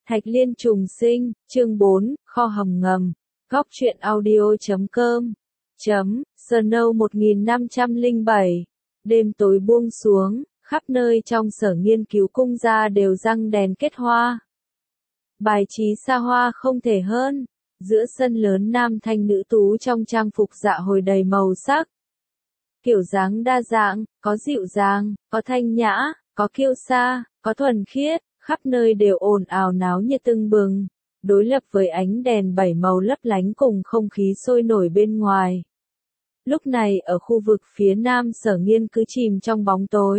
Thạch Liên trùng sinh, chương 4, kho hầm ngầm, góc truyện audio.com, Snow 1507, đêm tối buông xuống, khắp nơi trong sở nghiên cứu cung gia đều răng đèn kết hoa. Bài trí xa hoa không thể hơn, giữa sân lớn nam thanh nữ tú trong trang phục dạ hồi đầy màu sắc. Kiểu dáng đa dạng, có dịu dàng, có thanh nhã, có kiêu sa, có thuần khiết, khắp nơi đều ồn ào náo nhiệt tưng bừng, đối lập với ánh đèn bảy màu lấp lánh cùng không khí sôi nổi bên ngoài. Lúc này ở khu vực phía nam sở nghiên cứ chìm trong bóng tối.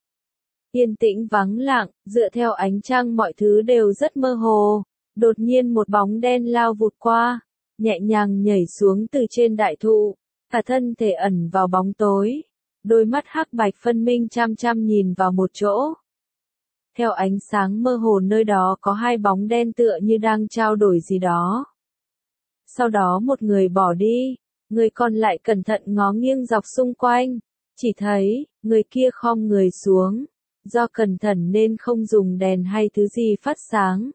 Yên tĩnh vắng lặng, dựa theo ánh trăng mọi thứ đều rất mơ hồ. Đột nhiên một bóng đen lao vụt qua, nhẹ nhàng nhảy xuống từ trên đại thụ, cả thân thể ẩn vào bóng tối. Đôi mắt hắc bạch phân minh chăm chăm nhìn vào một chỗ. Theo ánh sáng mơ hồ nơi đó có hai bóng đen tựa như đang trao đổi gì đó. Sau đó một người bỏ đi, người còn lại cẩn thận ngó nghiêng dọc xung quanh, chỉ thấy, người kia khom người xuống, do cẩn thận nên không dùng đèn hay thứ gì phát sáng.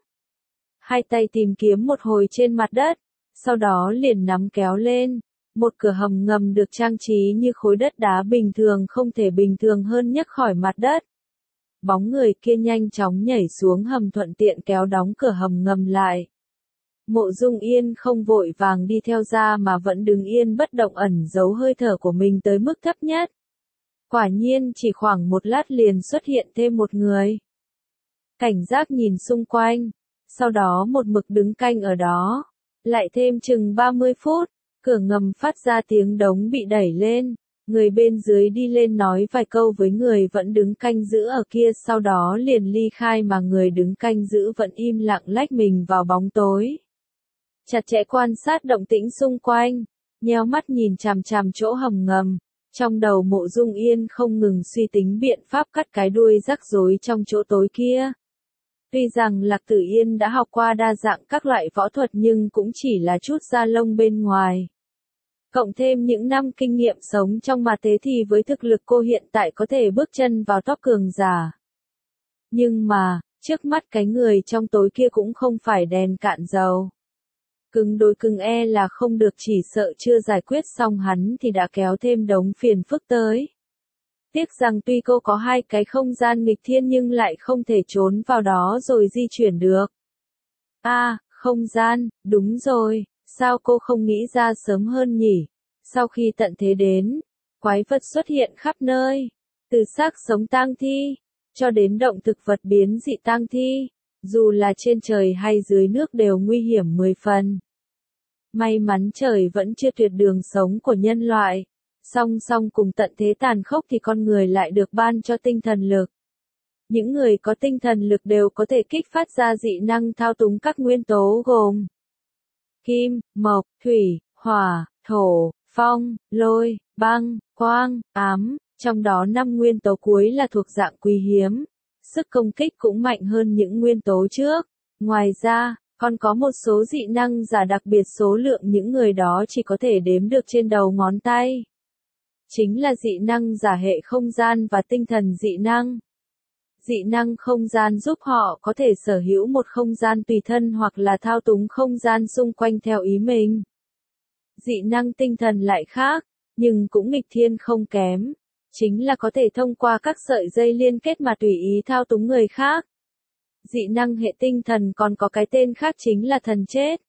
Hai tay tìm kiếm một hồi trên mặt đất, sau đó liền nắm kéo lên, một cửa hầm ngầm được trang trí như khối đất đá bình thường không thể bình thường hơn nhấc khỏi mặt đất. Bóng người kia nhanh chóng nhảy xuống hầm thuận tiện kéo đóng cửa hầm ngầm lại. Mộ Dung Yên không vội vàng đi theo ra mà vẫn đứng yên bất động ẩn giấu hơi thở của mình tới mức thấp nhất. Quả nhiên chỉ khoảng một lát liền xuất hiện thêm một người. Cảnh giác nhìn xung quanh, sau đó một mực đứng canh ở đó. Lại thêm chừng 30 phút, cửa ngầm phát ra tiếng đống bị đẩy lên. Người bên dưới đi lên nói vài câu với người vẫn đứng canh giữ ở kia, sau đó liền ly khai mà người đứng canh giữ vẫn im lặng lách mình vào bóng tối. Chặt chẽ quan sát động tĩnh xung quanh, nheo mắt nhìn chằm chằm chỗ hầm ngầm, trong đầu Mộ Dung Yên không ngừng suy tính biện pháp cắt cái đuôi rắc rối trong chỗ tối kia. Tuy rằng Lạc Tử Yên đã học qua đa dạng các loại võ thuật nhưng cũng chỉ là chút da lông bên ngoài. Cộng thêm những năm kinh nghiệm sống trong ma tế thì với thực lực cô hiện tại có thể bước chân vào top cường giả. Nhưng mà, trước mắt cái người trong tối kia cũng không phải đèn cạn dầu. Cứng đối cứng là không được, chỉ sợ chưa giải quyết xong hắn thì đã kéo thêm đống phiền phức tới. Tiếc rằng tuy cô có hai cái không gian nghịch thiên nhưng lại không thể trốn vào đó rồi di chuyển được. Không gian, đúng rồi. Sao cô không nghĩ ra sớm hơn nhỉ? Sau khi tận thế đến, quái vật xuất hiện khắp nơi, từ xác sống tang thi, cho đến động thực vật biến dị tang thi, dù là trên trời hay dưới nước đều nguy hiểm 10 phần. May mắn trời vẫn chưa tuyệt đường sống của nhân loại, song song cùng tận thế tàn khốc thì con người lại được ban cho tinh thần lực. Những người có tinh thần lực đều có thể kích phát ra dị năng thao túng các nguyên tố gồm kim, mộc, thủy, hỏa, thổ, phong, lôi, băng, quang, ám, trong đó 5 nguyên tố cuối là thuộc dạng quý hiếm. Sức công kích cũng mạnh hơn những nguyên tố trước. Ngoài ra, còn có một số dị năng giả đặc biệt số lượng những người đó chỉ có thể đếm được trên đầu ngón tay. Chính là dị năng giả hệ không gian và tinh thần dị năng. Dị năng không gian giúp họ có thể sở hữu một không gian tùy thân hoặc là thao túng không gian xung quanh theo ý mình. Dị năng tinh thần lại khác, nhưng cũng nghịch thiên không kém. Chính là có thể thông qua các sợi dây liên kết mà tùy ý thao túng người khác. Dị năng hệ tinh thần còn có cái tên khác chính là thần chết.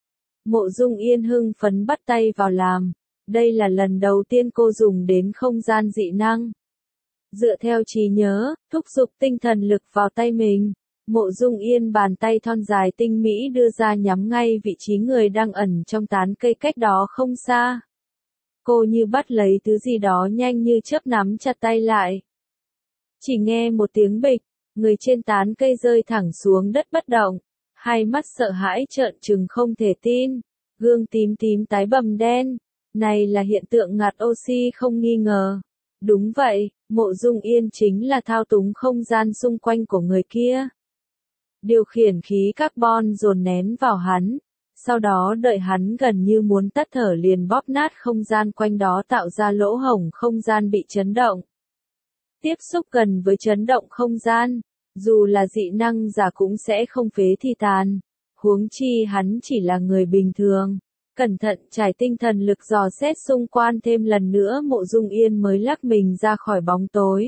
Mộ Dung Yên hưng phấn bắt tay vào làm. Đây là lần đầu tiên cô dùng đến không gian dị năng. Dựa theo trí nhớ, thúc giục tinh thần lực vào tay mình, Mộ Dung Yên bàn tay thon dài tinh mỹ đưa ra nhắm ngay vị trí người đang ẩn trong tán cây cách đó không xa. Cô như bắt lấy thứ gì đó nhanh như chớp nắm chặt tay lại. Chỉ nghe một tiếng bịch, người trên tán cây rơi thẳng xuống đất bất động, hai mắt sợ hãi trợn trừng không thể tin, gương tím tím tái bầm đen. Này là hiện tượng ngạt oxy không nghi ngờ. Đúng vậy, Mộ Dung Yên chính là thao túng không gian xung quanh của người kia. Điều khiển khí carbon dồn nén vào hắn, sau đó đợi hắn gần như muốn tắt thở liền bóp nát không gian quanh đó tạo ra lỗ hổng không gian bị chấn động. Tiếp xúc gần với chấn động không gian, Dù là dị năng giả cũng sẽ không phế thi tàn. Huống chi hắn chỉ là người bình thường. Cẩn thận trải tinh thần lực dò xét xung quanh thêm lần nữa Mộ Dung Yên mới lắc mình ra khỏi bóng tối.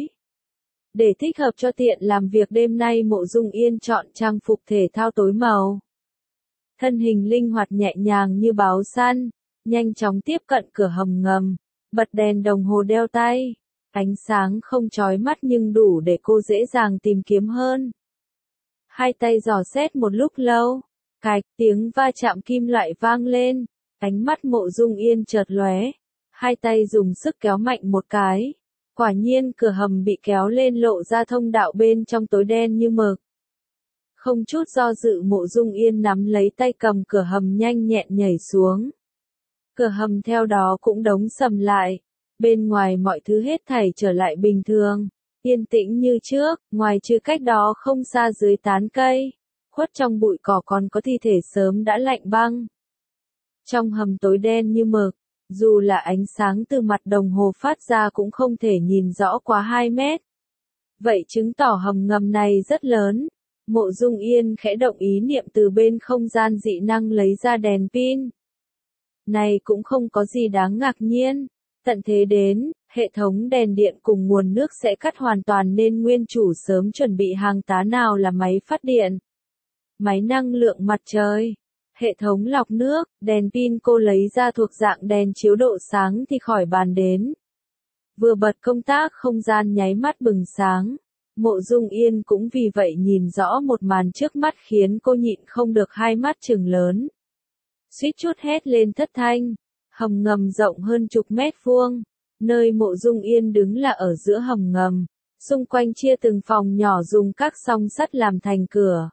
Để thích hợp cho tiện làm việc đêm nay Mộ Dung Yên chọn trang phục thể thao tối màu. Thân hình linh hoạt nhẹ nhàng như báo săn, nhanh chóng tiếp cận cửa hầm ngầm, bật đèn đồng hồ đeo tay. Ánh sáng không chói mắt nhưng đủ để cô dễ dàng tìm kiếm hơn. Hai tay dò xét một lúc lâu, cạch tiếng va chạm kim loại vang lên, ánh mắt Mộ Dung Yên chợt lóe, hai tay dùng sức kéo mạnh một cái. Quả nhiên cửa hầm bị kéo lên lộ ra thông đạo bên trong tối đen như mực. Không chút do dự Mộ Dung Yên nắm lấy tay cầm cửa hầm nhanh nhẹn nhảy xuống. Cửa hầm theo đó cũng đóng sầm lại. Bên ngoài mọi thứ hết thảy trở lại bình thường, yên tĩnh như trước, ngoài trừ cách đó không xa dưới tán cây, khuất trong bụi cỏ còn có thi thể sớm đã lạnh băng. Trong hầm tối đen như mực, dù là ánh sáng từ mặt đồng hồ phát ra cũng không thể nhìn rõ quá 2 mét. Vậy chứng tỏ hầm ngầm này rất lớn. Mộ Dung Yên khẽ động ý niệm từ bên không gian dị năng lấy ra đèn pin. Này cũng không có gì đáng ngạc nhiên. Tận thế đến, hệ thống đèn điện cùng nguồn nước sẽ cắt hoàn toàn nên nguyên chủ sớm chuẩn bị hàng tá nào là máy phát điện, máy năng lượng mặt trời, hệ thống lọc nước, đèn pin cô lấy ra thuộc dạng đèn chiếu độ sáng thì khỏi bàn đến. Vừa bật công tác không gian nháy mắt bừng sáng. Mộ Dung Yên cũng vì vậy nhìn rõ một màn trước mắt khiến cô nhịn không được hai mắt trừng lớn. Suýt chút hét lên thất thanh. Hầm ngầm rộng hơn chục mét vuông, nơi Mộ Dung Yên đứng là ở giữa hầm ngầm, xung quanh chia từng phòng nhỏ dùng các song sắt làm thành cửa.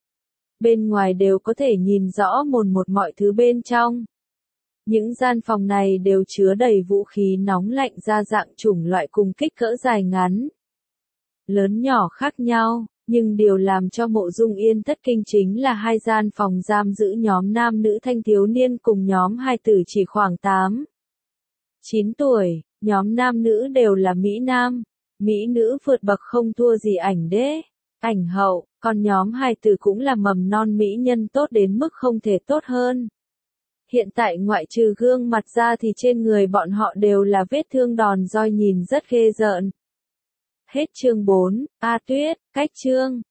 Bên ngoài đều có thể nhìn rõ một mọi thứ bên trong. Những gian phòng này đều chứa đầy vũ khí nóng lạnh đa dạng chủng loại cùng kích cỡ dài ngắn, lớn nhỏ khác nhau. Nhưng điều làm cho Mộ Dung Yên thất kinh chính là hai gian phòng giam giữ nhóm nam nữ thanh thiếu niên cùng nhóm hài tử chỉ khoảng 8, 9 tuổi, nhóm nam nữ đều là Mỹ Nam, Mỹ nữ vượt bậc không thua gì ảnh đế, ảnh hậu, còn nhóm hài tử cũng là mầm non mỹ nhân tốt đến mức không thể tốt hơn. Hiện tại ngoại trừ gương mặt ra thì trên người bọn họ đều là vết thương đòn roi nhìn rất ghê rợn. Hết chương 4, A Tuyết, cách chương.